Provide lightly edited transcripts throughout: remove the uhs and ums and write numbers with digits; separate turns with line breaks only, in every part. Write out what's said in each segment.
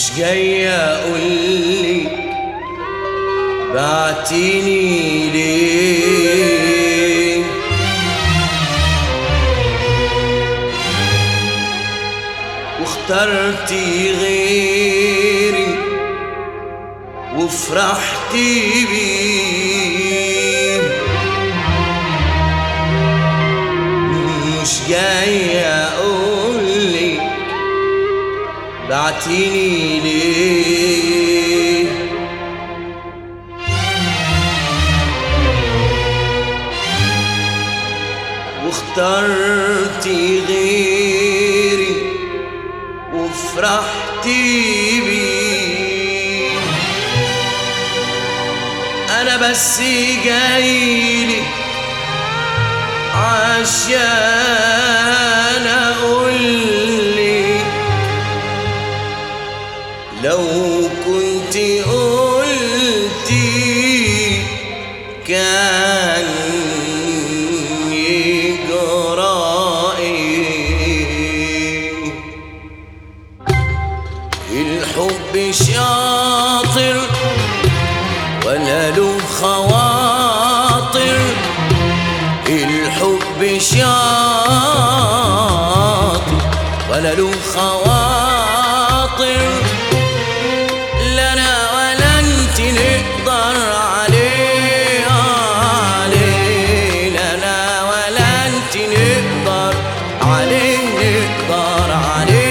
مش جاي اقولك بعتيني ليه، واخترتي غيري وفرحتي بيه. مش جاي اقولك بعتيني ليه، واخترتي غيري وفرحتي بيه. انا بس جايلك عشان اقولك لو كنت قلتي كان يجرى ايه. الحب شاطر ولا له خواطر، الحب شاطر ولا له خواطر، لا انا ولا انت نقدر عليه، لا انا ولا انت نقدر عليه، نقدر عليه.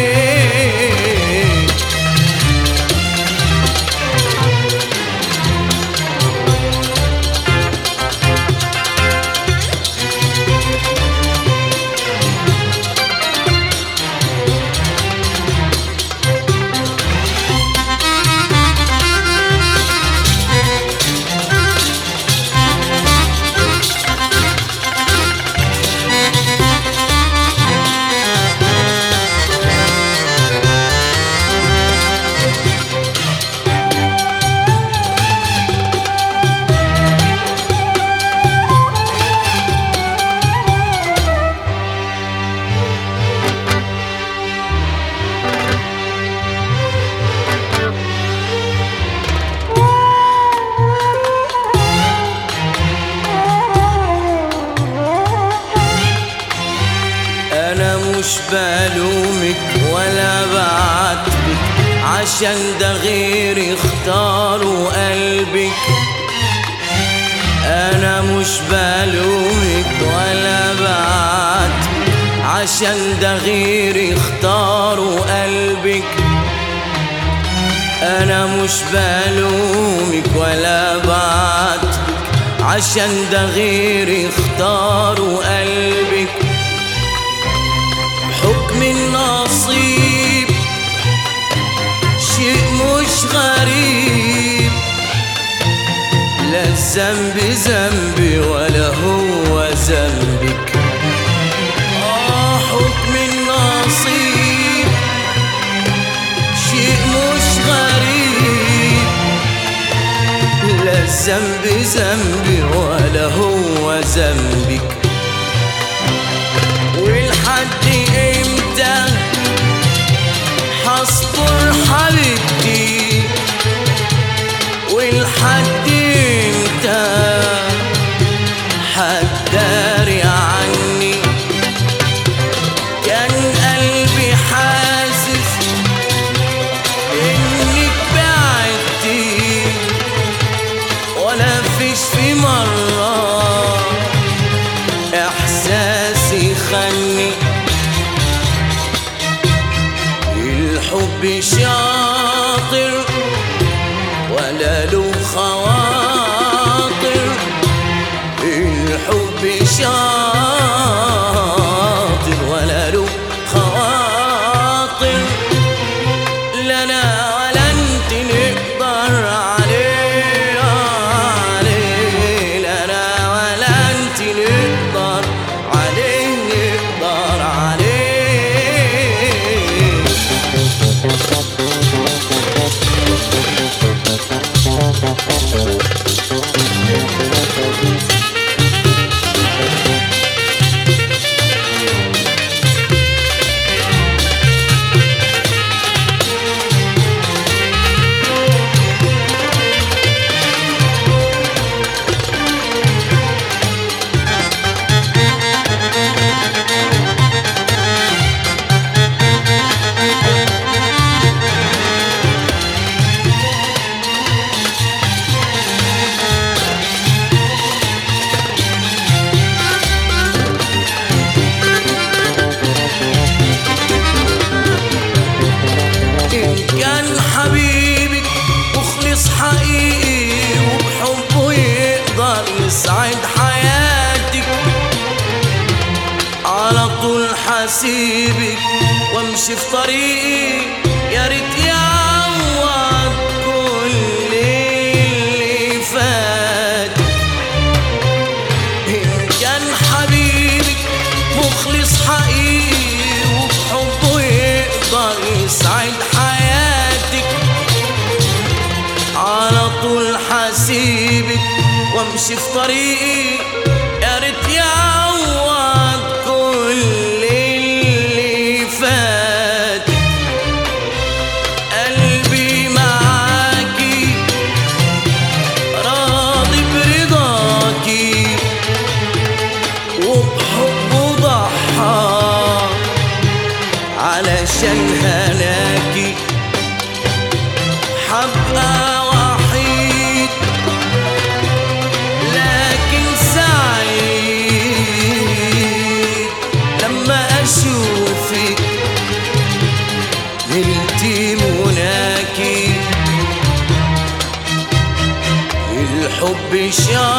مش بلومك ولا بعاتبك عشان ده غيري اختاروا قلبك. انا مش بلومك ولا بعاتبك عشان ده غيري اختاروا قلبك. انا مش بلومك ولا بعاتبك عشان ده غيري اختاروا قلبك. حكم النصيب شيء مش غريب، لا الذنب ذنبي ولا هو ذنبك. حكم النصيب شيء مش غريب، لا الذنب ذنبي ولا هو ذنبك. ولحد امتى هصبر حبيبتي، ولحد امتى هتداري عني. كان قلبي حاسس انك بعدتي، ولا فيش في مرة احساسي خاني. الحب شاطر ولا له خواطر، الحب شاطر ولا له خواطر، لا انا ولا انت نقدر عليه، لا انا ولا انت نقدر عليه، نقدر عليه. حسيبك وامشي في طريقي، يا ريت يعوض كل اللي فات. إن كان حبيبك مخلص حقيقي وبحبه يقدر يسعد حياتك، على طول حسيبك وامشي في طريقي، يا ريت يعوض كل اللي فات. قلبي معاكي راضي برضاكي وبحبه ضحى علشان هناكي. حبقى وحيد لكن سعيد لما أشوفك نلتي مناكي. الحب شاق